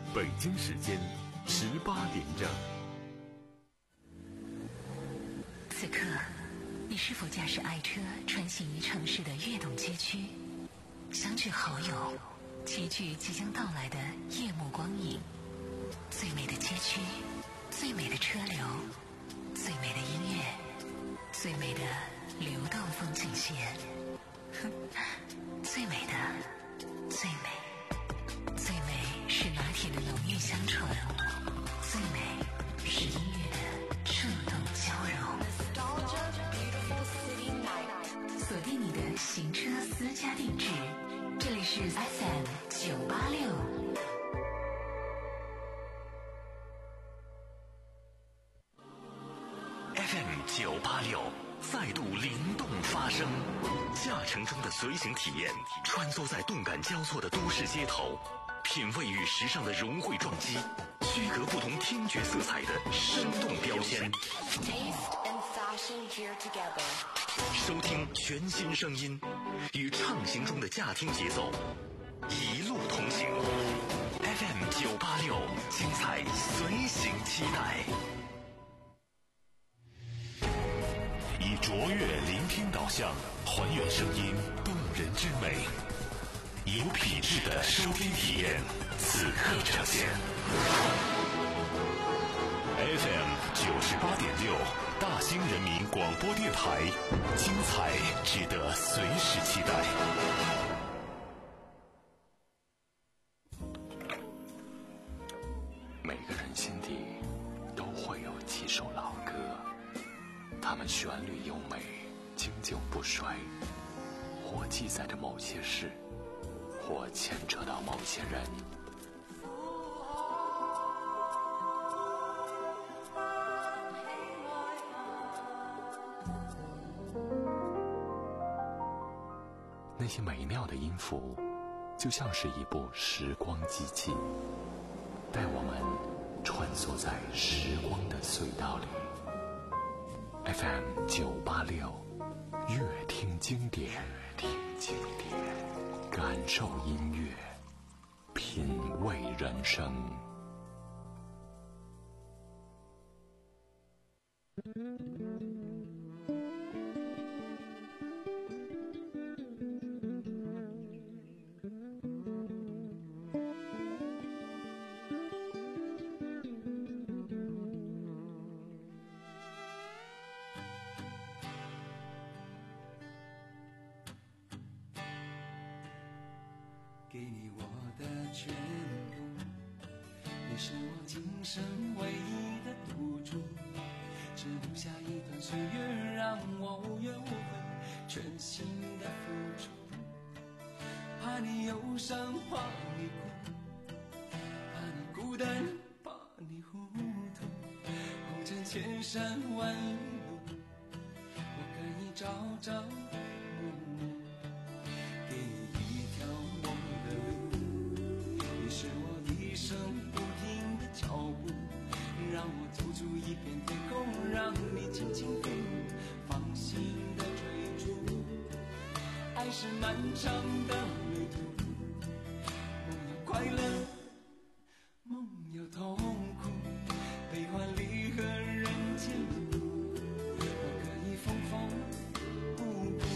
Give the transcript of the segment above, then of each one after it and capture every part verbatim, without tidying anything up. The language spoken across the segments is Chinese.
北京时间十八点整。 此刻，你是否驾驶爱车穿行于城市的跃动街区，相聚好友，齐聚即将到来的夜幕光影？最美的街区，最美的车流，最美的音乐，最美的流动风景线，最美的，最美，最美是拿铁的浓郁香醇，最美是音乐的触动交融。锁定你的行车私家定制，这里是 F M 九八六。 F M 九八六再度灵动发声，驾乘中的随行体验，穿梭在动感交错的都市街头，品味与时尚的融汇撞击，区隔不同听觉色彩的生动标签。收听全新声音，与畅行中的驾听节奏，一路同行。F M 九八六，精彩随行期待。以卓越聆听导向，还原声音动人之美，有品质的收听体验，此刻呈现。F M 九十八点六，大兴人民广播电台，精彩值得随时期待。每个人心底都会有几首老歌，它们旋律优美，经久不衰，或记载着某些事，或牵扯到某些人。那些美妙的音符，就像是一部时光机器，带我们穿梭在时光的隧道里。F M 九八六，乐听经典，乐听经典，感受音乐，品味人生。 给你我的全部，你是我今生唯一的赌注，只留下一段岁月让我无怨无悔，全心的付出。怕你忧伤，怕你哭，怕你孤单，怕你糊涂，红尘千山万里路，我可以朝朝暮暮，给你一条梦的路，你是我一生不停的脚步，让我走出一片天空，让你轻轻飞舞，放心的追逐。爱是漫长的旅途，梦有快乐，梦有痛苦，悲欢离合人间路，我可以缝缝补补，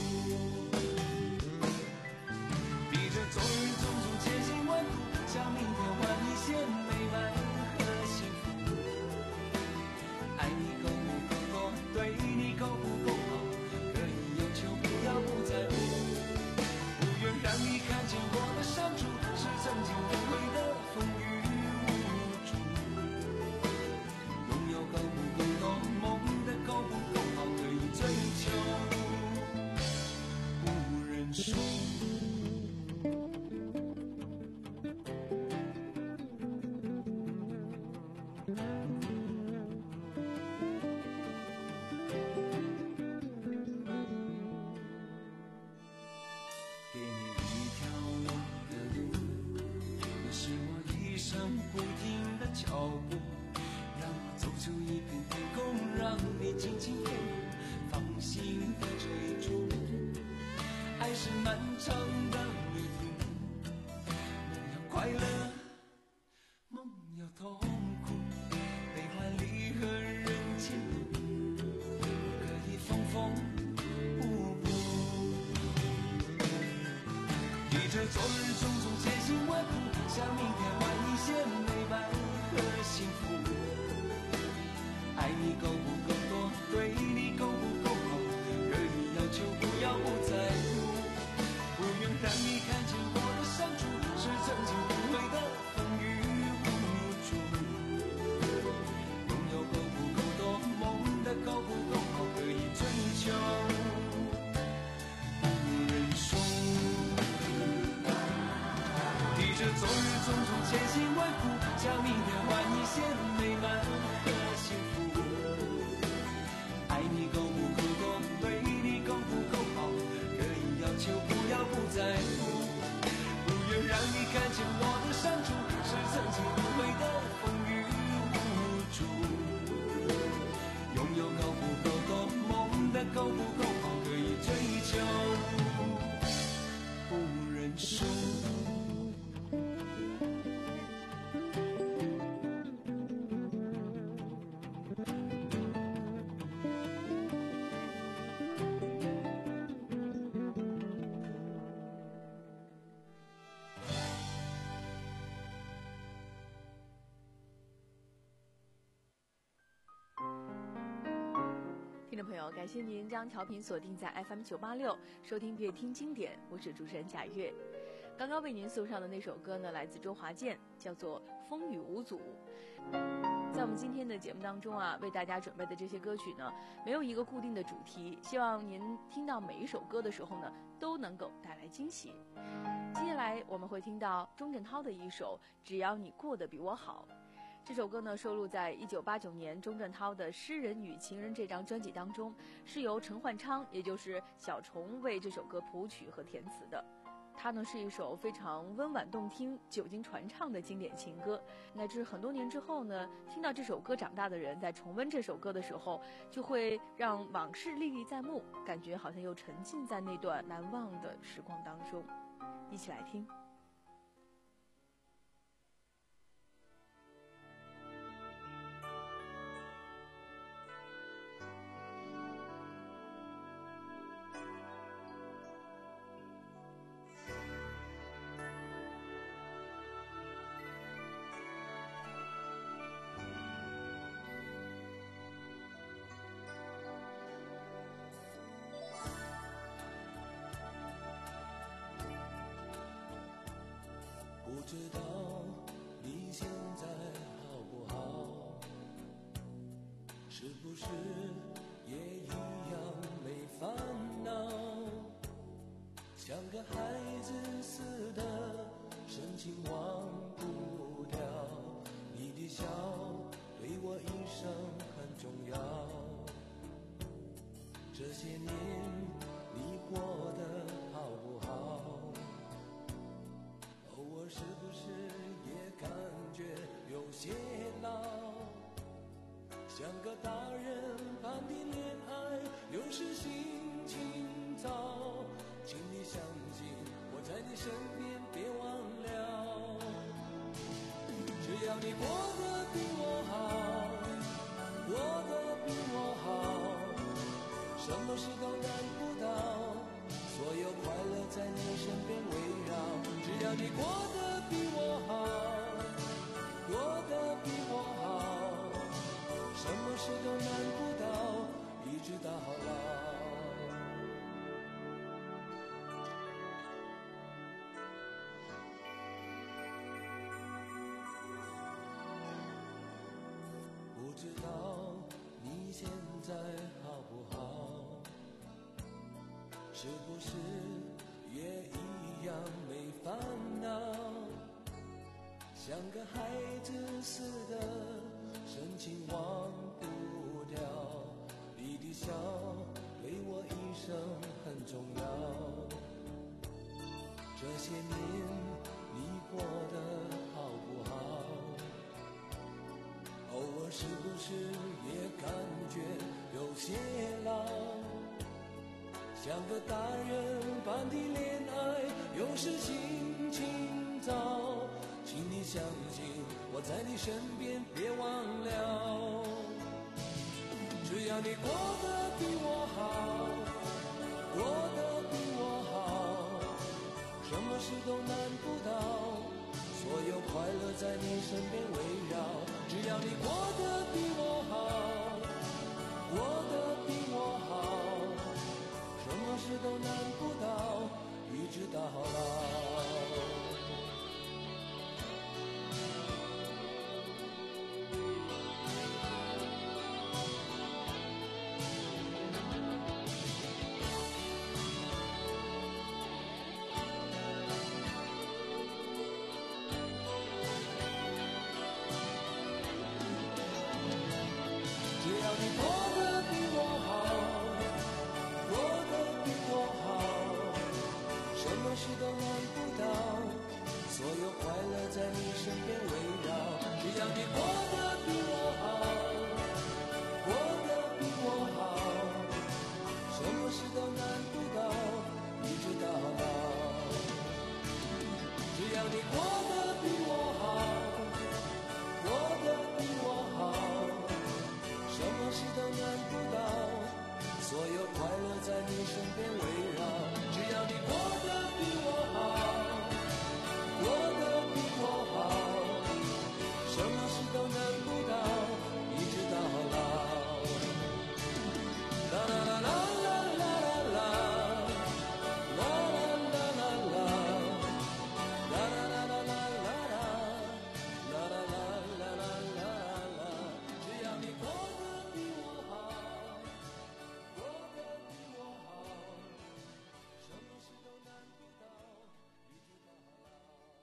披着昨日种种千辛万苦，向明天换一些美满和幸福。爱你够不够多，对你够不够好，可以有求必要不在乎，不愿让你看见我的伤处，是曾经无悔的风雨无阻。拥有够不够多，梦的够不够好，可以追求无人说。给你一条龙的路，你是我一生不停的脚步，让我走出一片天空，让你轻轻飞舞，放心的追逐。爱是漫长的旅途，梦要快乐，梦痛苦，悲欢离合人间路，我可以缝缝补补，记着昨日种种千辛万苦，想明天换一些美满和幸福。爱你够不够多，对你够不够好，可以要求不要不在乎，不愿让你看见我的伤处，是曾经不悔的风雨无阻。拥有够不够多，梦的够不够好，可以追求不认输。提着昨日种种千辛万苦，想明天换一些美满和幸福。爱你够不够多，对你够不够好，可以要求不要不在乎，不愿让你看见我的伤处，是曾经不悔的风雨无阻。拥有够不够多，梦的够不够好，可以追求不认输。 听众朋友，感谢您将调频锁定在 F M 九八六，收听乐听经典，我是主持人贾月。刚刚为您送上的那首歌呢，来自周华健，叫做《风雨无阻》。在我们今天的节目当中啊，为大家准备的这些歌曲呢，没有一个固定的主题，希望您听到每一首歌的时候呢，都能够带来惊喜。接下来我们会听到钟镇涛的一首《只要你过得比我好》。这首歌呢，收录在一九八九年钟镇涛的《诗人与情人》这张专辑当中，是由陈焕昌，也就是小虫为这首歌谱曲和填词的。它呢是一首非常温婉动听、久经传唱的经典情歌，乃至很多年之后呢，听到这首歌长大的人在重温这首歌的时候，就会让往事历历在目，感觉好像又沉浸在那段难忘的时光当中。一起来听。 不知道你现在好不好，是不是也一样没烦恼，像个孩子似的深情忘不掉，你的笑对我一生很重要，这些年你过得好不好，偶尔是不是也感觉有些老，像个大人般的恋爱有时心情糟，请你相信我在你身边别忘了，只要你过得比我好，过得比我好，什么事都难不倒，所有快乐在你身边围绕，只要你过得比我好，过得比我好，什么事都难不倒，一直到老。不知道你现在好不好，是不是也一样没烦恼，像个孩子似的深情忘不掉，你的笑对我一生很重要，这些年你过得好不好，偶尔是不是也感觉有些老，像个大人般的恋爱有时心情糟，请你相信我在你身身边，别忘了，只要你过得比我好，过得比我好，什么事都难不倒，所有快乐在你身边围绕。只要你过得比我好，过得比我好，什么事都难不倒，一直到老。你过得比我好，过得比我好，什么事都难不倒，所有快乐在你身边围绕。只要你过得比我好，过得比我好，什么事都难不倒，一直到老。只要你过得比我好，过得比我好，什么事都难不倒，所有快乐在你身边围绕。只要你过得比我好，过得比我好，什么事都难不倒，一直到老。啦啦啦啦啦啦啦，啦啦啦啦啦，啦啦啦啦啦啦，啦啦啦啦啦啦。只要你过得比我好，过得比我好，什么事都难不倒，一直到老。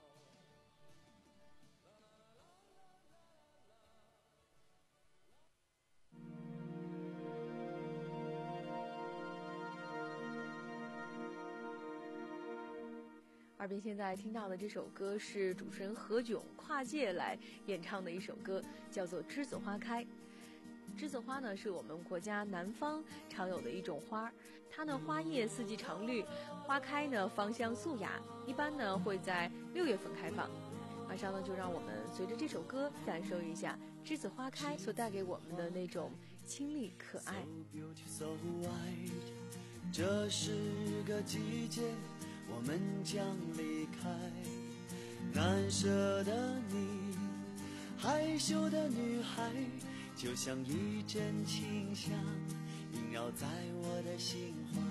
耳边现在听到的这首歌是主持人何炅跨界来演唱的一首歌，叫做《栀子花开》。栀子花呢，是我们国家南方常有的一种花，它呢花叶四季常绿，花开呢芳香素雅，一般呢会在六月份开放。马上呢，就让我们随着这首歌感受一下栀子花开所带给我们的那种清丽可爱。 So white， 这是个季节，我们将离开。难舍的你，害羞的女孩，就像一阵清香，萦绕在我的心怀。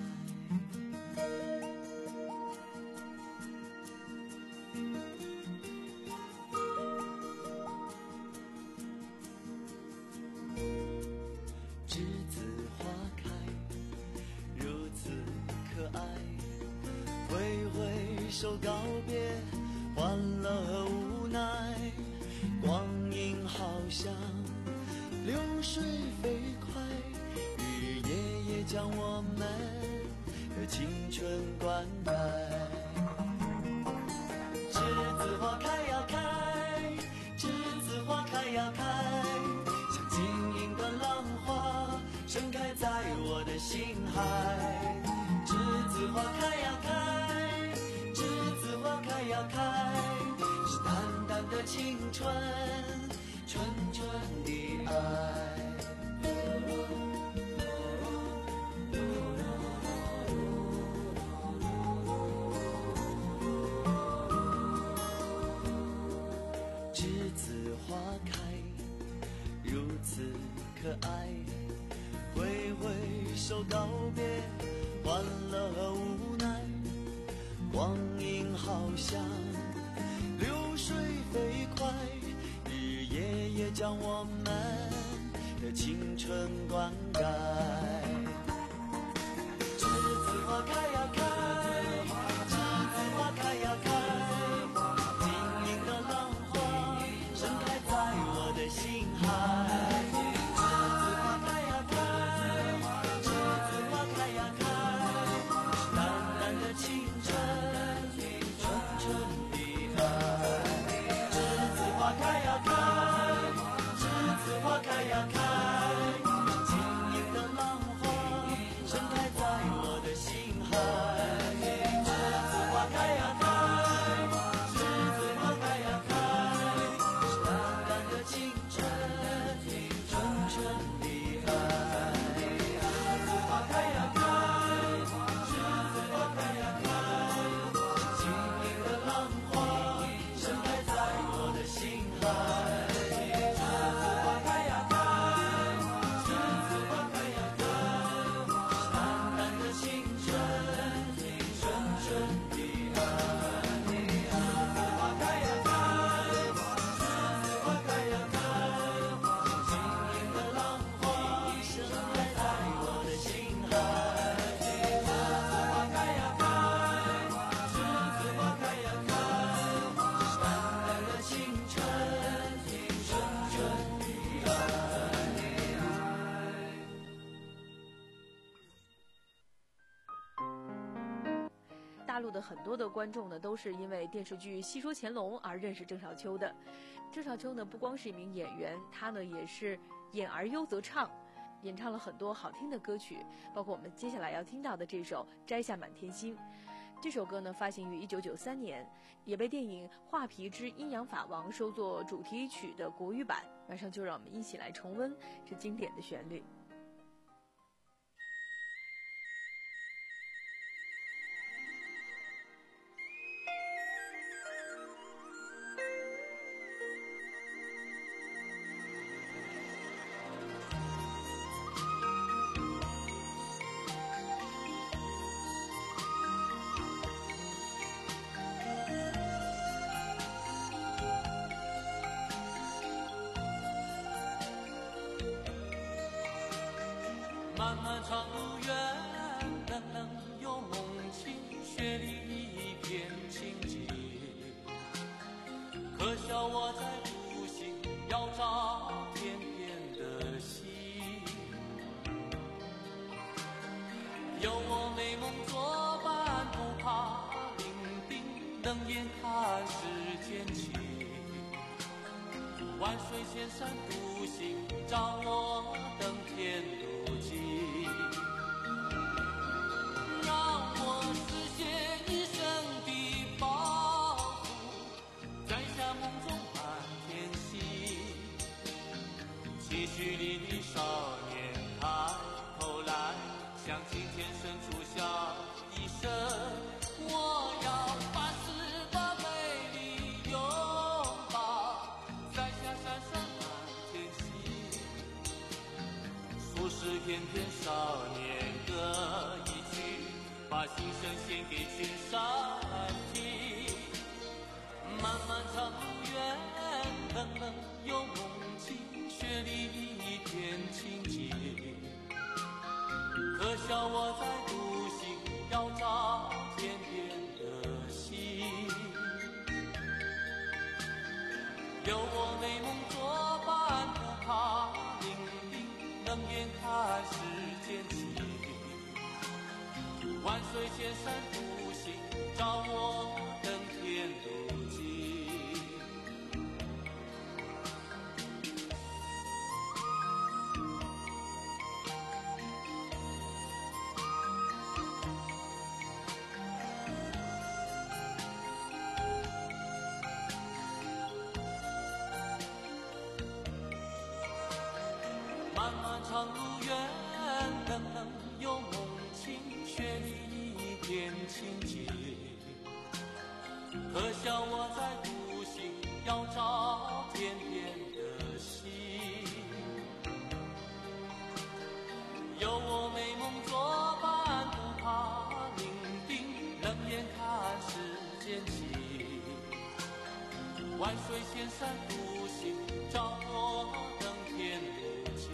栀子花开，如此可爱，挥挥手告别欢乐和无奈，光阴好像流水飞快，日夜夜将我们的青春灌溉。栀子花开呀开，栀子花开呀开，像晶莹的浪花盛开在我的心海。栀子花开呀开，栀子花开呀开，是淡淡的青春，纯纯的爱。栀子花开，如此可爱，挥挥手告别欢乐和无奈，光阴好像流水飞快，日夜夜将我们的青春灌溉。栀子花开呀开，栀子花开呀开，晶莹的浪花盛开在我的心海。栀子花开呀开，栀子花开呀开，是淡淡的青春，纯纯的爱。栀子花开呀开，栀子花开呀开，晶莹的浪花盛开在我的心海。 大陆的很多的观众呢，都是因为电视剧《戏说乾隆》而认识郑少秋的。郑少秋呢，不光是一名演员，他呢也是演而优则唱，演唱了很多好听的歌曲，包括我们接下来要听到的这首《摘下满天星》。这首歌呢，发行于一九九三年，也被电影《画皮之阴阳法王》收作主题曲的国语版。马上就让我们一起来重温这经典的旋律。 漫漫长路远，冷冷又梦清，雪里一片清寂。可笑我在独行，要找天边的星。有我美梦作伴，不怕伶仃，冷眼看世间情。万水千山独行，找我登天路径。让我实现一生的抱负，摘下梦中满天星。期许里的少年抬头来，向青天伸出笑一声。我要把十八美丽拥抱，摘下闪闪满天星。数十片片少年歌一曲，把心声献给群山听。漫漫长路远，冷冷又梦境，雪里一片清寂。可笑我在独行，要找天边的星。有我美梦作伴，不怕伶仃，冷眼看世间情。万水千山独行，找我登天路径。漫漫长路远，冷冷又梦清，雪里一片清寂。可笑我在独行，要找天边的星。有我美梦作伴，不怕伶仃，冷眼看世间情。万水千山独行，找我登天路径。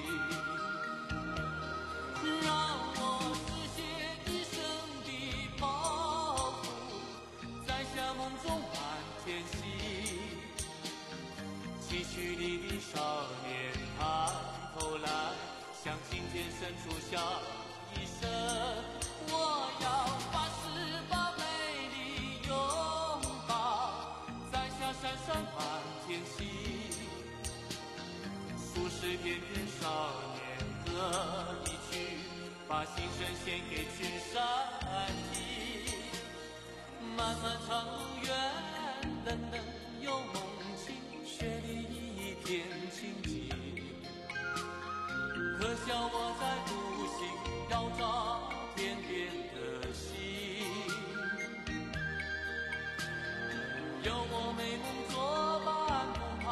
让我实现一生的抱负，摘下梦中满天星。期许里的少年抬头来，向青天伸出笑一声。我要把十八美丽拥抱，摘下闪闪满天星。数十片片少年歌一曲，把心声献给群山听。漫漫长路远，冷冷又梦境，雪里一片清寂。可笑我在独行，要找天边的星。有我美梦作伴，不怕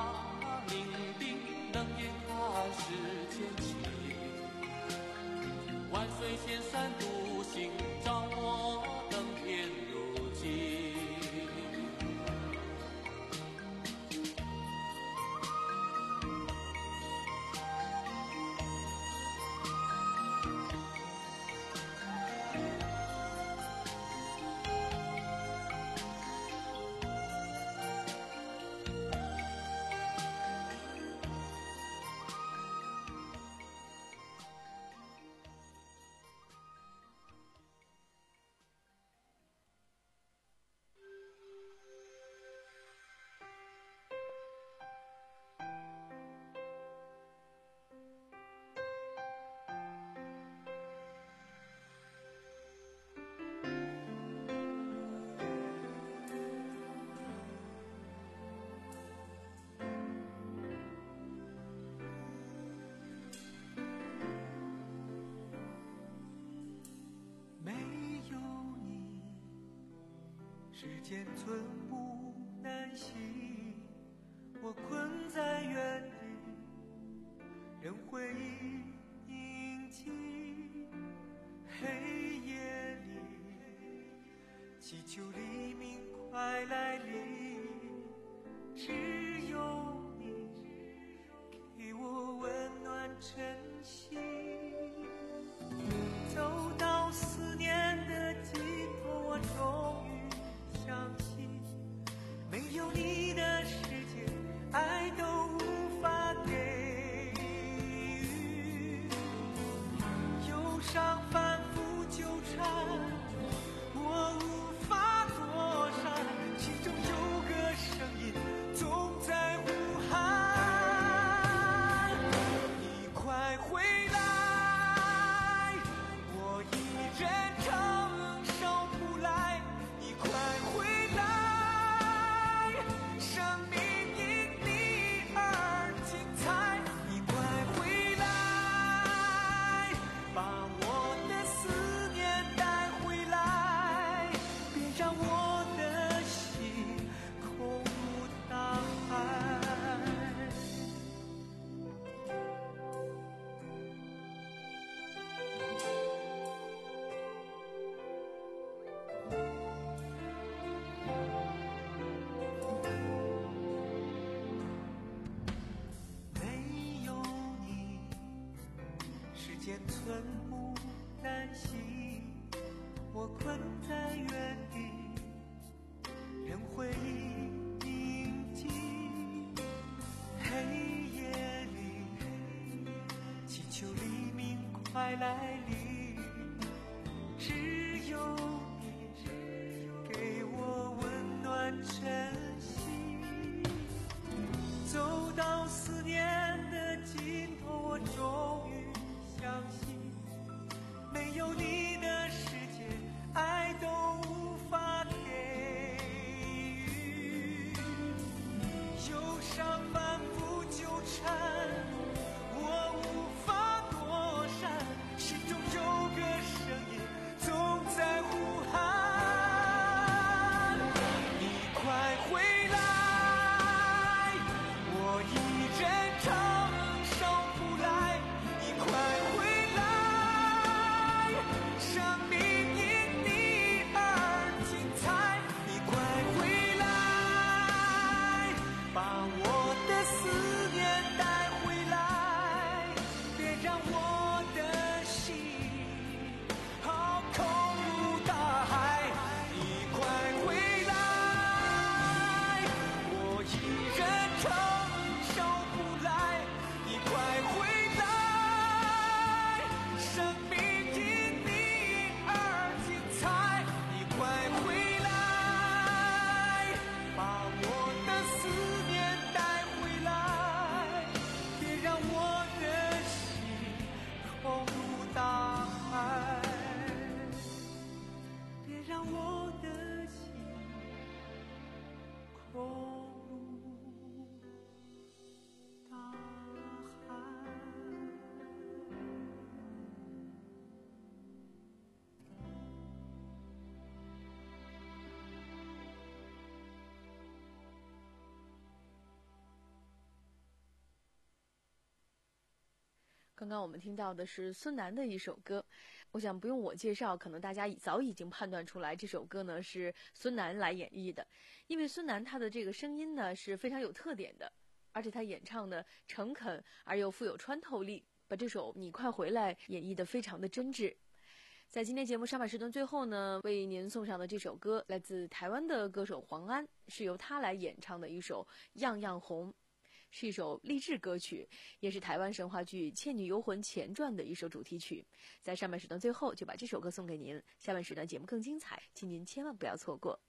时间寸步难行，我困在原地，任回忆印记。黑夜里，祈求黎明快来临，只有你给我温暖真心。走到思念的尽头，我终于相信，没有你的世界，爱都无法给予。忧伤反复纠缠，我无法躲闪，心中有个声音总在呼喊，你快回来，我一人承受不来，你快回来，生命因你而精彩，你快回来，把我的思念带回来，别让我的心空如大海。没有你，时间寸步难行，我困在原地，任回忆印记。黑夜里，祈求黎明快来临，只有你给我温暖真心。走到思念的尽头，我终于相信，没有你的世界，爱都无法给予。忧伤反复纠缠，我无法躲闪，心中有个声音总在呼喊，你快回来，我一人承受不来，你快回来，生命因你而精彩，你快回来，把我的思念带回来，别让我的心好空如大海，你快回来，我一人承受不来，你快回来，生命因你而精彩，你快回来，把我的思念带回来，别让我的心空如大海，别让我的心空如大海。 刚刚我们听到的是孙楠的一首歌，我想不用我介绍，可能大家早已经判断出来这首歌呢是孙楠来演绎的，因为孙楠他的这个声音呢是非常有特点的，而且他演唱的诚恳而又富有穿透力，把这首《你快回来》演绎得非常的真挚。在今天节目上半时段最后呢，为您送上的这首歌来自台湾的歌手黄安，是由他来演唱的一首《样样红》，是一首励志歌曲，也是台湾神话剧《倩女幽魂》前传的一首主题曲。在上半时段最后就把这首歌送给您，下半时段节目更精彩，请您千万不要错过。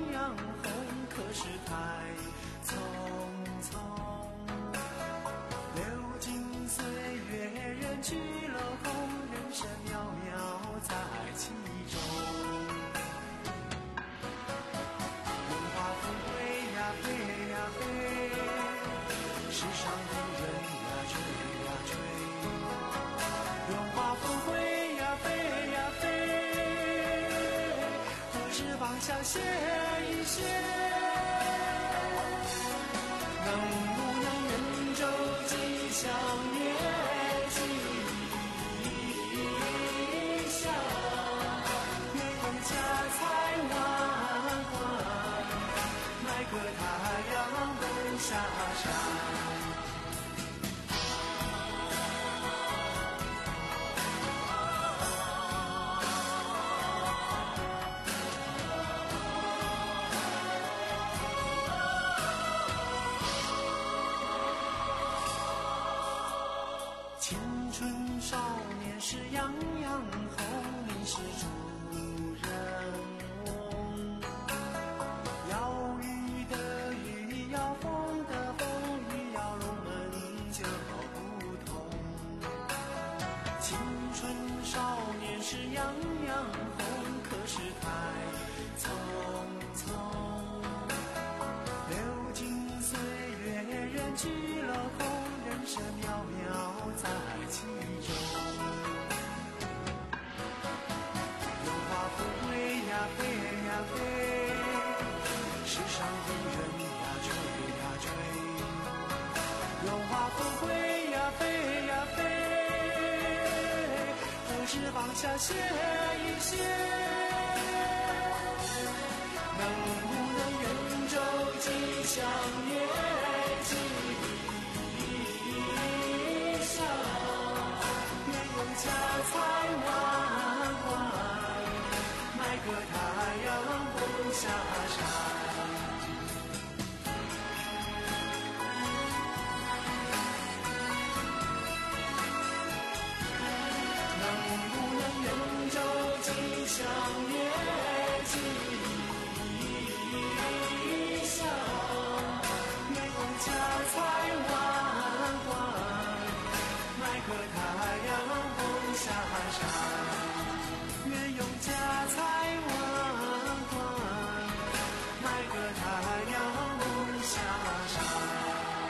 样红，可是太匆匆。流金岁月，人去楼空，人生渺渺在其中。荣华富贵呀，飞呀飞，世上的人呀，追呀追。荣华富贵呀，飞呀飞，何时放下歇一歇？能不能人舟吉祥月吉祥？愿有家财万贯，买个太阳奔下山。青春少年时样样红，你是主人翁。要雨的雨，要风的风，雨要龙门就不同。青春少年时样样红，可是太匆匆。流金岁月，人去楼空，人生渺渺在其中。荣华富贵呀，飞呀飞，世上的人呀，追呀追。荣华富贵呀，飞呀飞，何时放下歇一歇？能不能圆周吉祥月吉祥？愿有家财万贯，买个太阳奔下山。能不能圆周吉祥月吉祥？愿有家财万贯，买个太阳奔下山。愿有家财万贯，买个太阳奔下山。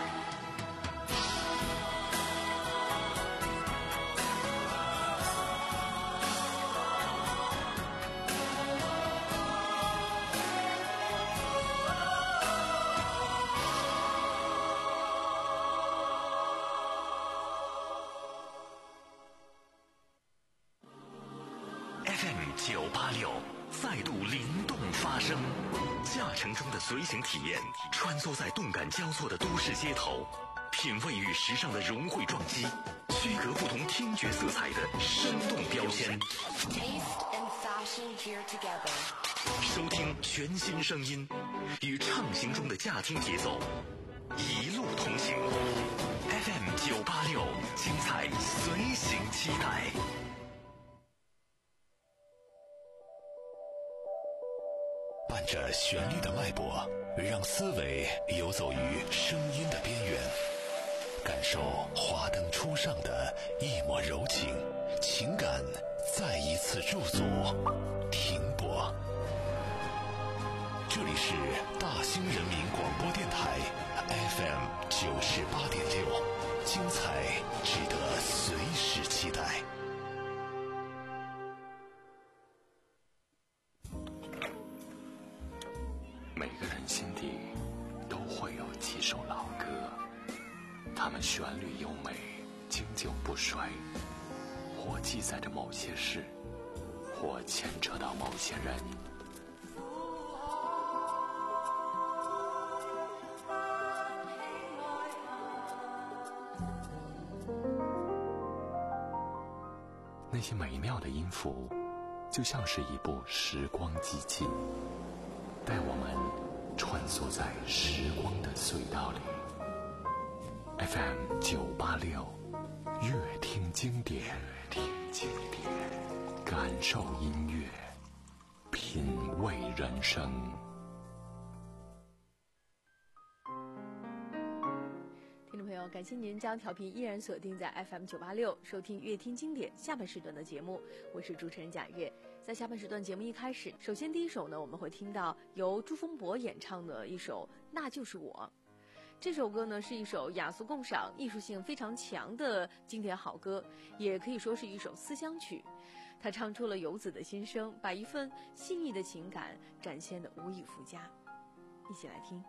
F M 九八六再度灵动发声，驾乘中的随行体验，穿梭在动感交错的都市街头，品味与时尚的融汇撞击，区隔不同听觉色彩的生动标签。收听全新声音，与畅行中的驾听节奏，一路同行。F M 九八六，精彩随行期待。伴着旋律的脉搏，让思维游走于声音的边缘，感受华灯初上的一抹柔情，情感再一次驻足停泊。这里是大兴人民广播电台 F M 九十八点六，精彩值得随时期待。 每个人心底都会有几首老歌，它们旋律优美，经久不衰，或记载着某些事，或牵扯到某些人。那些美妙的音符，就像是一部时光机器，带我们穿梭在时光的隧道里。F M 九八六，乐听经典，听经典，感受音乐，品味人生。 友，感谢您将调频依然锁定在 F M 九八六，收听乐听经典下半时段的节目，我是主持人贾月。在下半时段节目一开始，首先第一首呢，我们会听到由朱峰博演唱的一首《那就是我》。这首歌呢是一首雅俗共赏、艺术性非常强的经典好歌，也可以说是一首思乡曲。它唱出了游子的心声，把一份细腻的情感展现得无以复加。一起来听。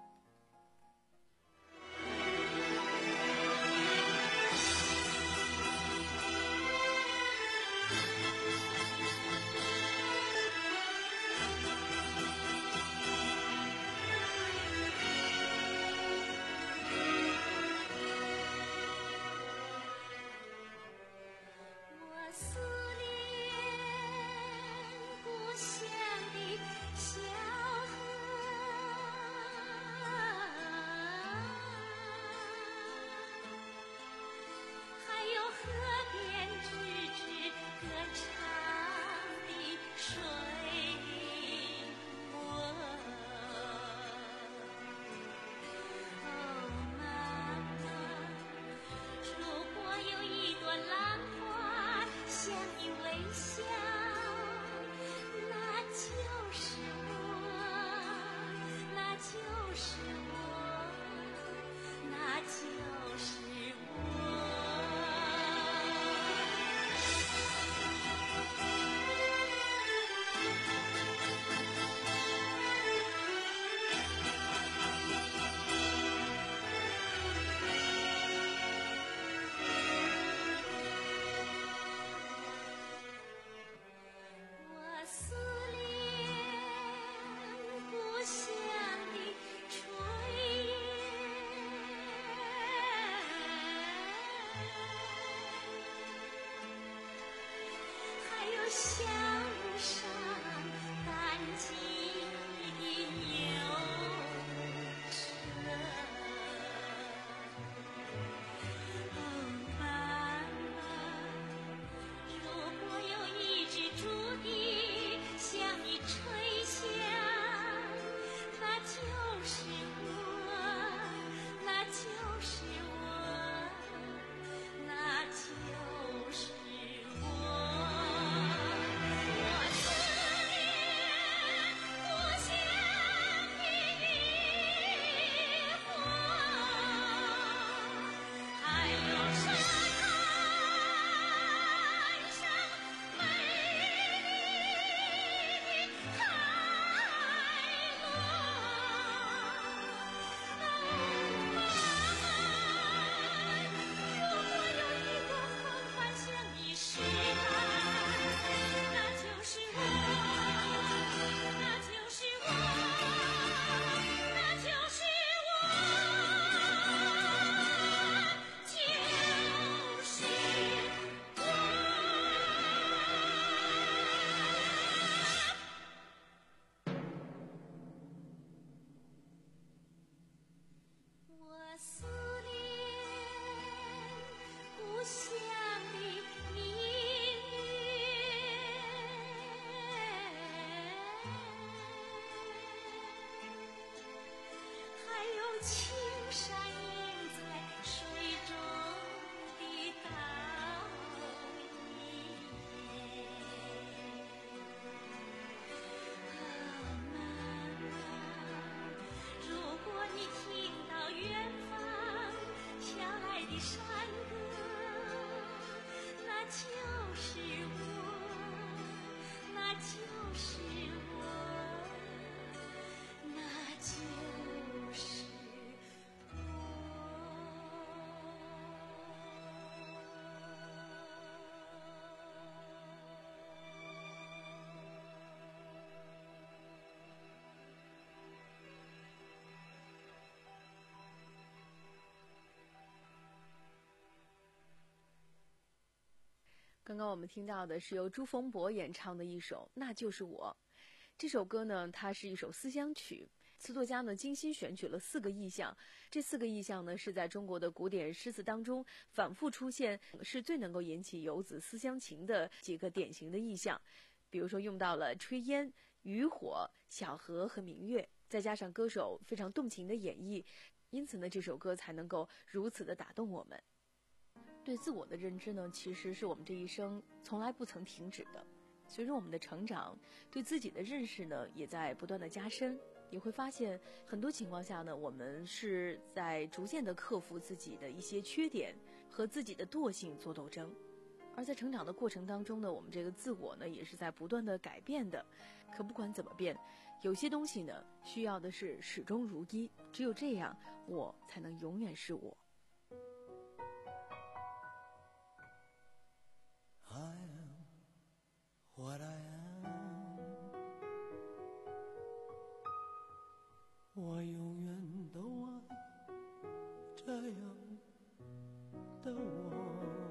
刚刚我们听到的是由朱逢博演唱的一首《那就是我》。这首歌呢，它是一首思乡曲，词作家呢精心选取了四个意象，这四个意象呢是在中国的古典诗词当中反复出现，是最能够引起游子思乡情的几个典型的意象。比如说用到了炊烟、渔火、小河和明月，再加上歌手非常动情的演绎， 因此呢，这首歌才能够如此的打动我们。对自我的认知呢，其实是我们这一生从来不曾停止的。随着我们的成长，对自己的认识呢，也在不断的加深。也会发现，很多情况下呢，我们是在逐渐的克服自己的一些缺点和自己的惰性做斗争。而在成长的过程当中呢，我们这个自我呢，也是在不断的改变的。可不管怎么变，有些东西呢，需要的是始终如一，只有这样，我才能永远是我。 I am what I am， 我永远都爱这样的我。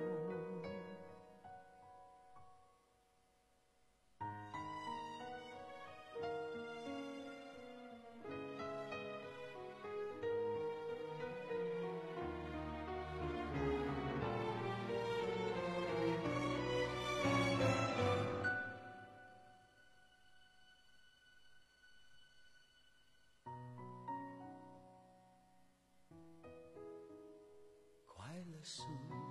快乐是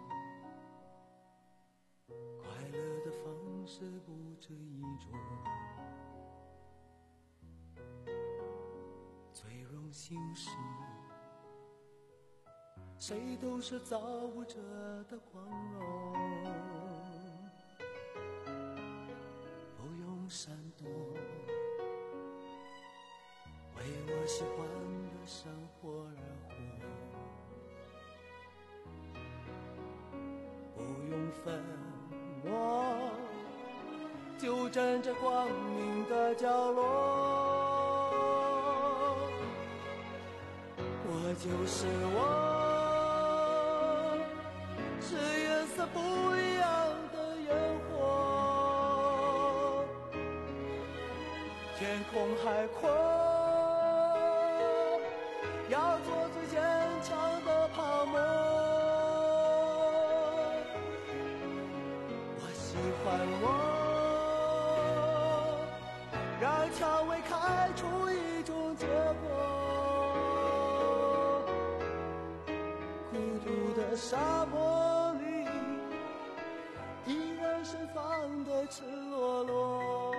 快乐的方式不止一种，最荣幸是谁都是造物者的光荣，不用闪躲，为我喜欢的生活而活，不用粉墨，就站在光明的角落。我就是我，是颜色不一样的烟火，天空海阔，要做最坚强的泡沫。喜欢我，让蔷薇开出一种结果。孤独的沙漠里，依然盛放的赤裸裸。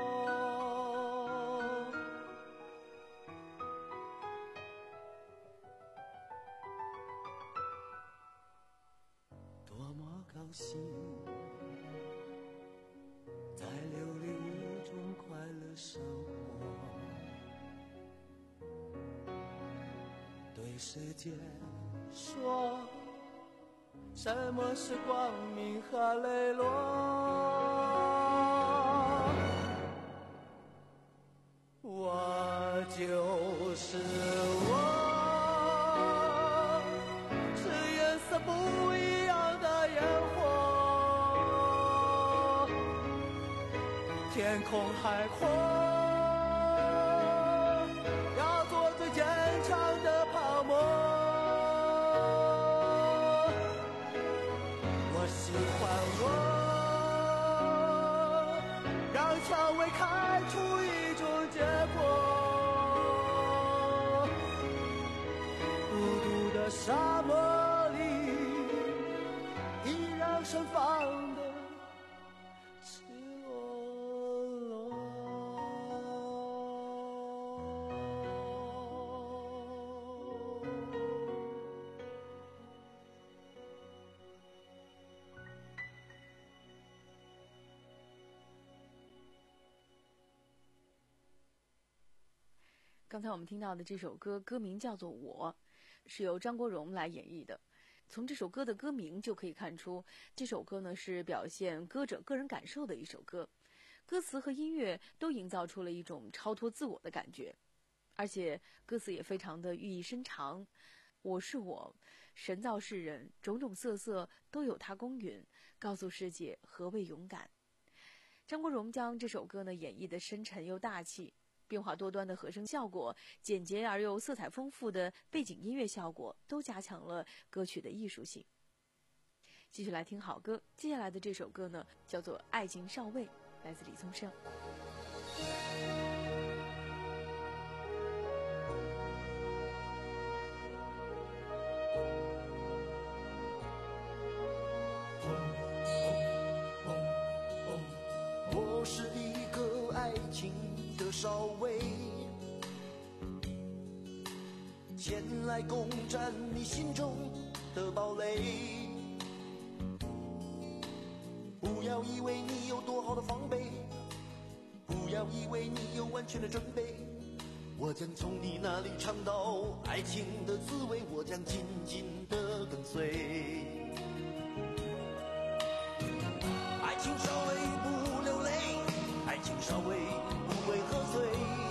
多么高兴，在流离无中快乐生活，对世界说什么是光明和磊落。我就是我，是颜色不一样的烟火，天空海阔，要做最坚强的泡沫。我喜欢我，让蔷薇开出一种结果。孤独的沙漠里，依然盛放的赤裸裸。 刚才我们听到的这首歌，歌名叫做《我》，是由张国荣来演绎的。从这首歌的歌名就可以看出，这首歌呢是表现歌者个人感受的一首歌，歌词和音乐都营造出了一种超脱自我的感觉，而且歌词也非常的寓意深长。我是我，神造世人，种种色色都有它公允，告诉世界何谓勇敢。张国荣将这首歌呢演绎的深沉又大气，变化多端的和声效果，简洁而又色彩丰富的背景音乐效果，都加强了歌曲的艺术性。继续来听好歌，接下来的这首歌呢叫做《爱情少尉》，来自李宗盛。 前来攻占你心中的堡垒。不要以为你有多好的防备，不要以为你有完全的准备，我将从你那里尝到爱情的滋味，我将紧紧地跟随。爱情稍微不流泪，爱情稍微不会喝醉，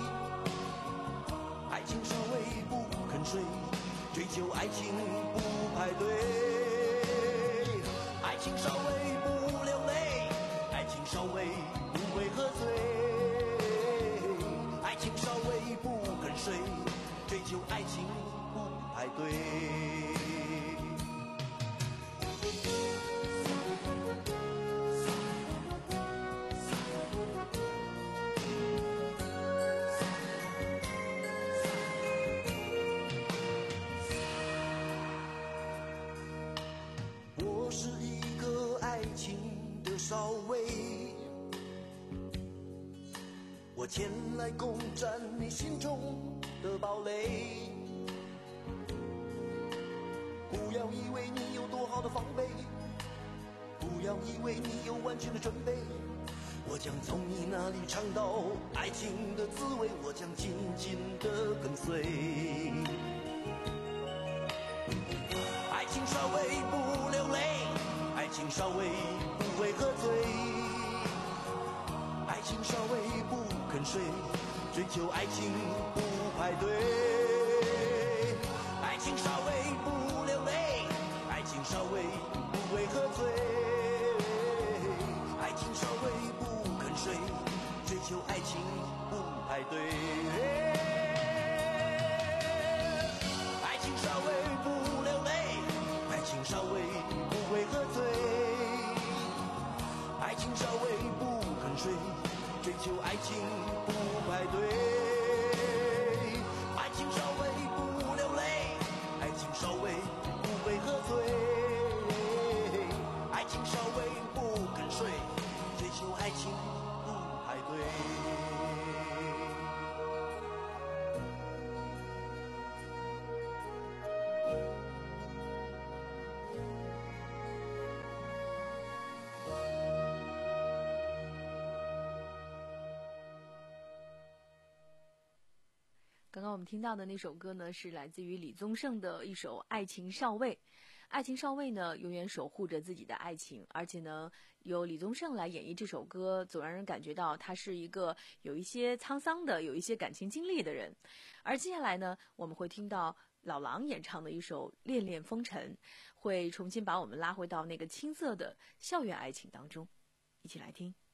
爱情稍微不肯睡，追求爱情不排队。爱情稍微不流泪，爱情稍微不会喝醉，爱情稍微不肯睡，追求爱情不排队。我是一个爱情的少尉，我前来攻占你心中的堡垒。不要以为你有多好的防备，不要以为你有完全的准备，我将从你那里尝到爱情的滋味，我将紧紧地跟随。爱情稍微不流泪，爱情稍微不会喝醉，爱情稍微不肯睡，追求爱情不排队。爱情稍微不流泪，爱情稍微不会喝醉，爱情稍微不肯睡，追求爱情不排队。爱情稍微不流泪，爱情稍微不会喝醉，爱情稍微不肯睡，追求爱情不排队。爱情稍微不流泪，爱情稍微不会喝醉，爱情稍微不肯睡，追求爱情不排队。 刚刚我们听到的那首歌呢，是来自于李宗盛的一首《爱情少尉》。爱情少尉呢，永远守护着自己的爱情，而且呢，由李宗盛来演绎这首歌，总让人感觉到他是一个有一些沧桑的、有一些感情经历的人。而接下来呢，我们会听到老狼演唱的一首《恋恋风尘》，会重新把我们拉回到那个青涩的校园爱情当中，一起来听。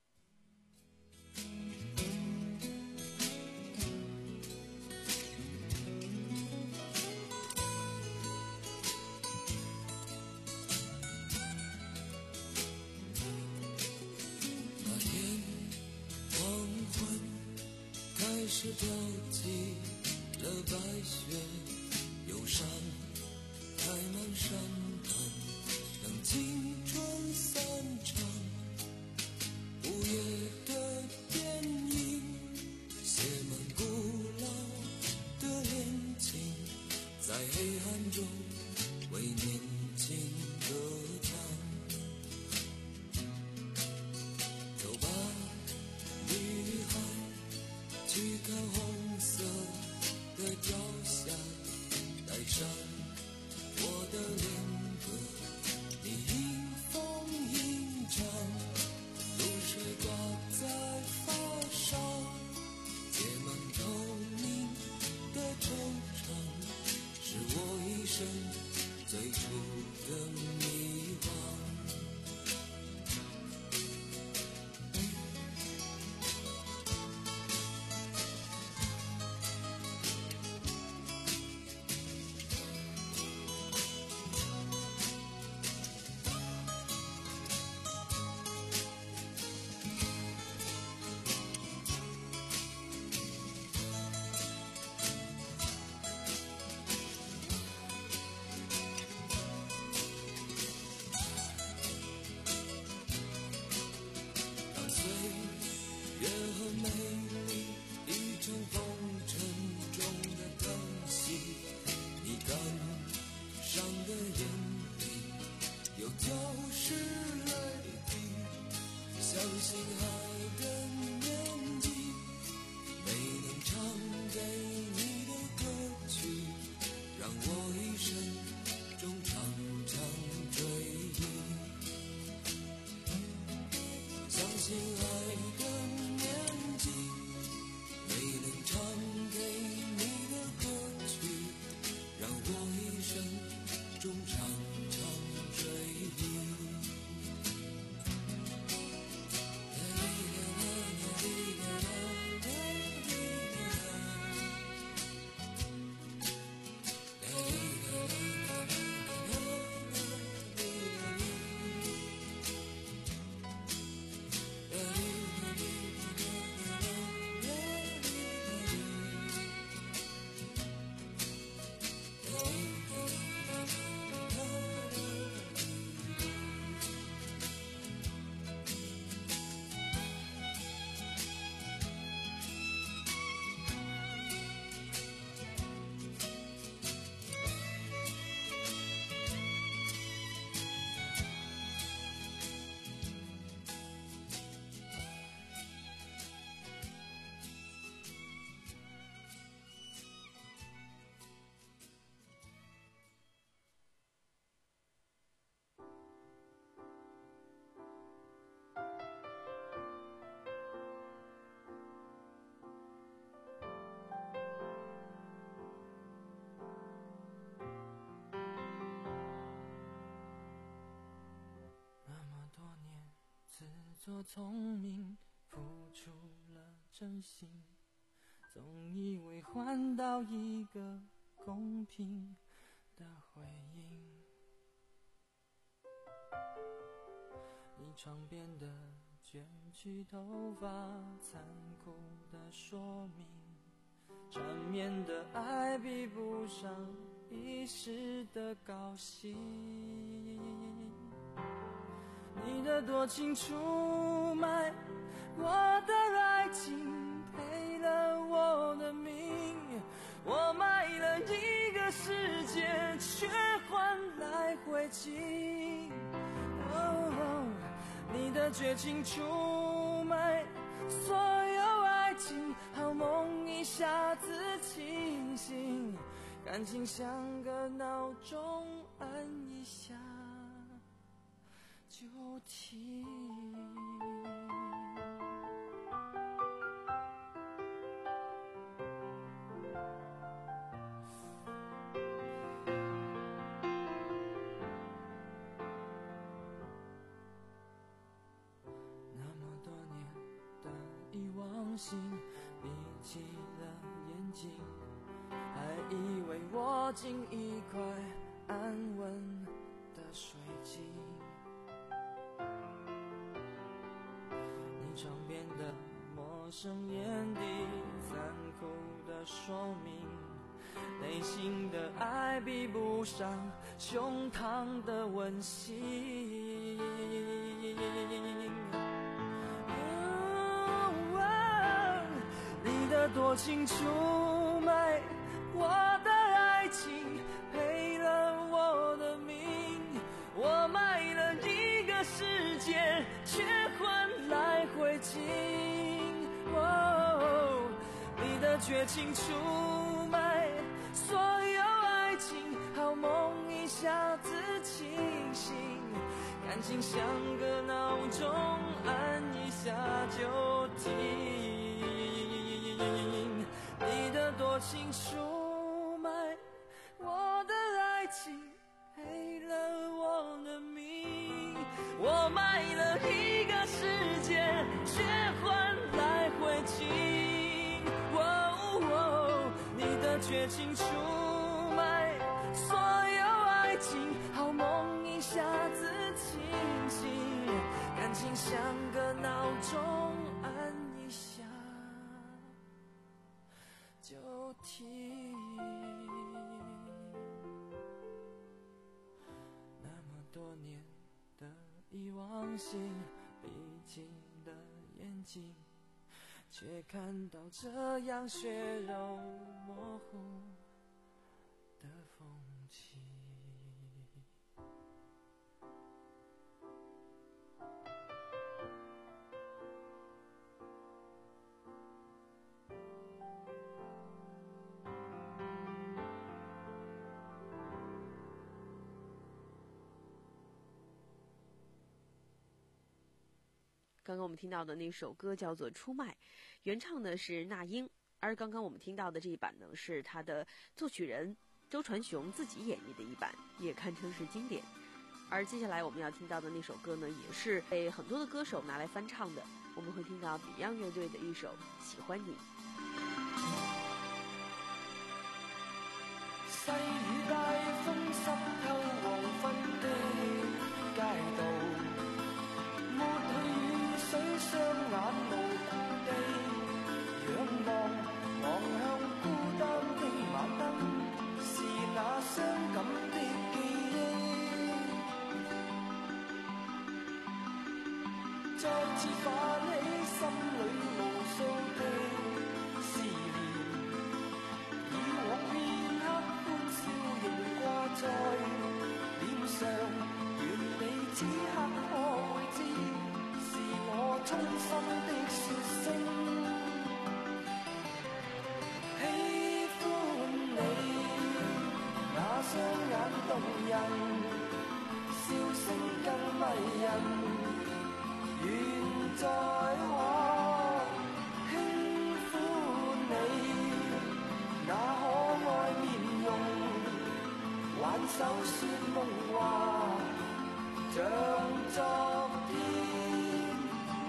开始飘起了白雪，忧伤开满山岗，让青春散场。午夜的电影写满古老的恋情，在黑暗中为年轻歌唱。走吧，女孩，去看红色的朝霞，带上我的恋歌，你迎风吟唱，露水挂在发梢，结满透明的惆怅，是我一生最初的迷惘。 作聪明，付出了真心，总以为换到一个公平的回应。你床边的卷曲头发，残酷的说明，缠绵的爱比不上一时的高兴。你的多情出卖我的爱情，赔了我的命，我卖了一个世界，却换来灰烬。哦，你的绝情出卖所有爱情，好梦一下子清醒，感情像个闹钟，按一下就停。那么多年的遗忘性，闭起了眼睛，还以为握紧一块安稳的水晶。你床边的陌生眼底，残酷的说明，内心的爱比不上胸膛的温馨。你的多情出卖我的爱情，赔了我的命，我卖了一个世界，却换来灰烬。哦，你的绝情出卖所有爱情，好梦一下子清醒，感情像个闹钟，按一下就停。你的多情出卖我的爱情，赔了我的命，我卖了一个世界，却换来灰烬。哦哦，你的绝情出卖所有爱情，好梦一下子清醒，感情像个闹钟，按一下就停。那么多年的遗忘性，闭紧的眼睛，却看到这样血肉模糊的风景。 刚刚我们听到的那首歌叫做《出卖》，原唱呢是那英，而刚刚我们听到的这一版呢是他的作曲人周传雄自己演绎的一版，也堪称是经典。而接下来我们要听到的那首歌呢，也是被很多的歌手拿来翻唱的，我们会听到 Beyond 乐队的一首《喜欢你》。 细雨带风湿透黃昏的街道，抹去雨水，雙眼無故地仰望，望向孤單的晚燈，是那傷感的記憶，再次泛起心裏無數的思念，以往片刻歡笑仍掛在臉上，願你此刻可會知，是我衷心的説聲喜歡你，那雙眼動人，笑聲更迷人，願再可輕撫你，那可愛面容，挽手說夢話，像昨天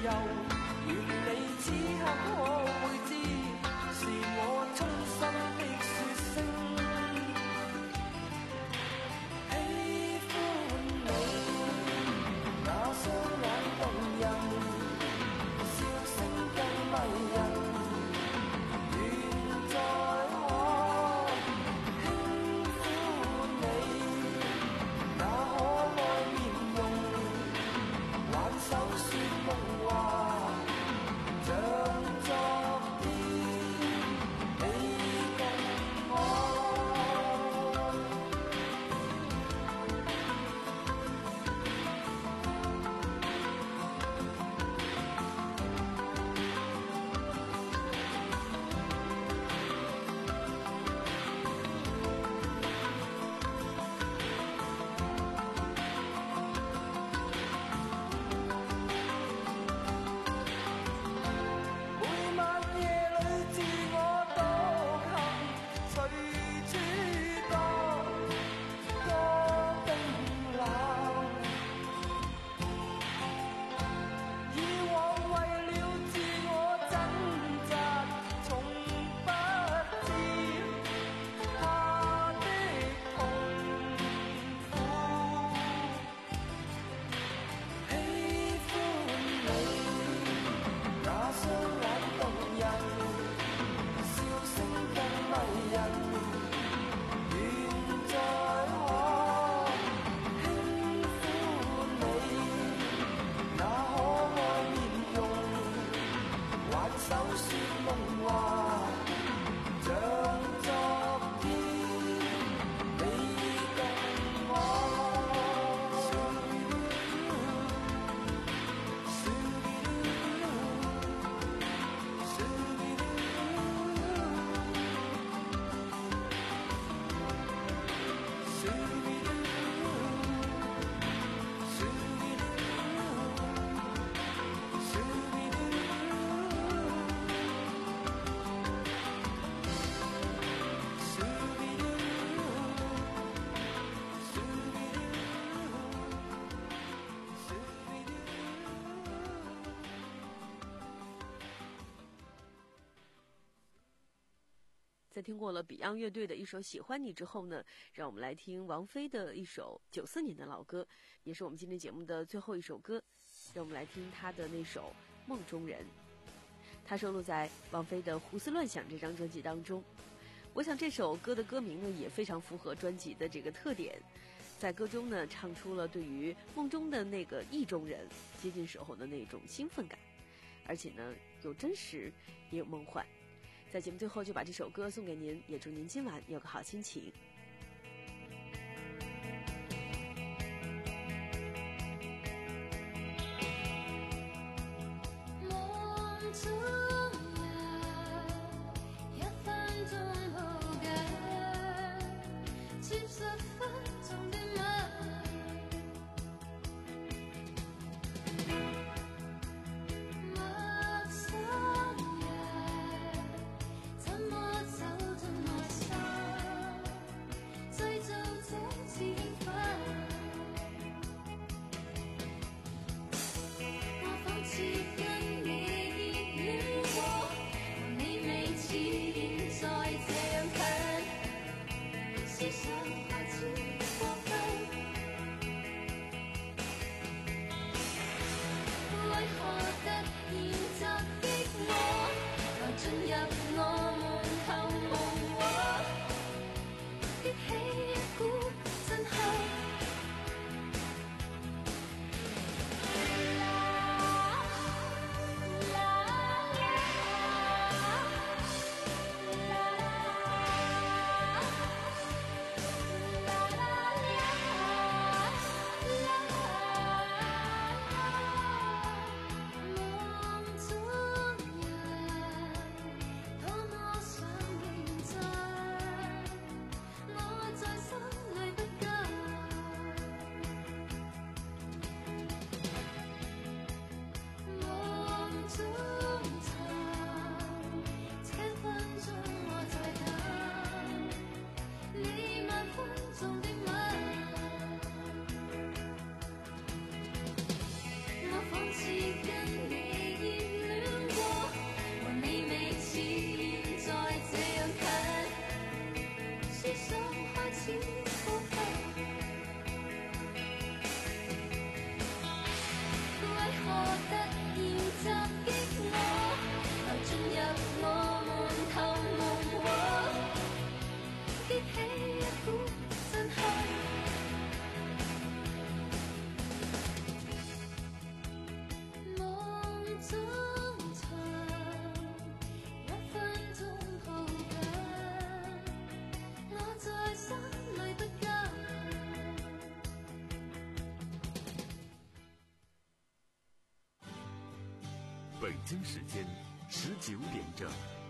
由，願你此刻可會知，是我衷心的說聲喜歡你。那雙眼動人，笑聲更迷人，願再可輕撫你。那可愛面容，挽手說夢話，像昨天你共我。每晚夜裏自我獨行，隨處歌歌冰冷。以往為了自我掙扎，從不知他的痛苦。喜歡你，那雙眼動人，笑聲更迷人，願再可輕撫你。那可愛面容，挽手說夢話，像昨天你共我。 在听过了 Beyond 乐队的一首《喜欢你》之后呢，让我们来听王菲的一首九四年的老歌，也是我们今天节目的最后一首歌。让我们来听她的那首《梦中人》，它收录在王菲的《胡思乱想》这张专辑当中。我想这首歌的歌名呢，也非常符合专辑的这个特点，在歌中呢，唱出了对于梦中的那个意中人接近时候的那种兴奋感，而且呢，有真实，也有梦幻。在节目最后就把这首歌送给您，也祝您今晚有个好心情。 跟你戀北京时间十九点整。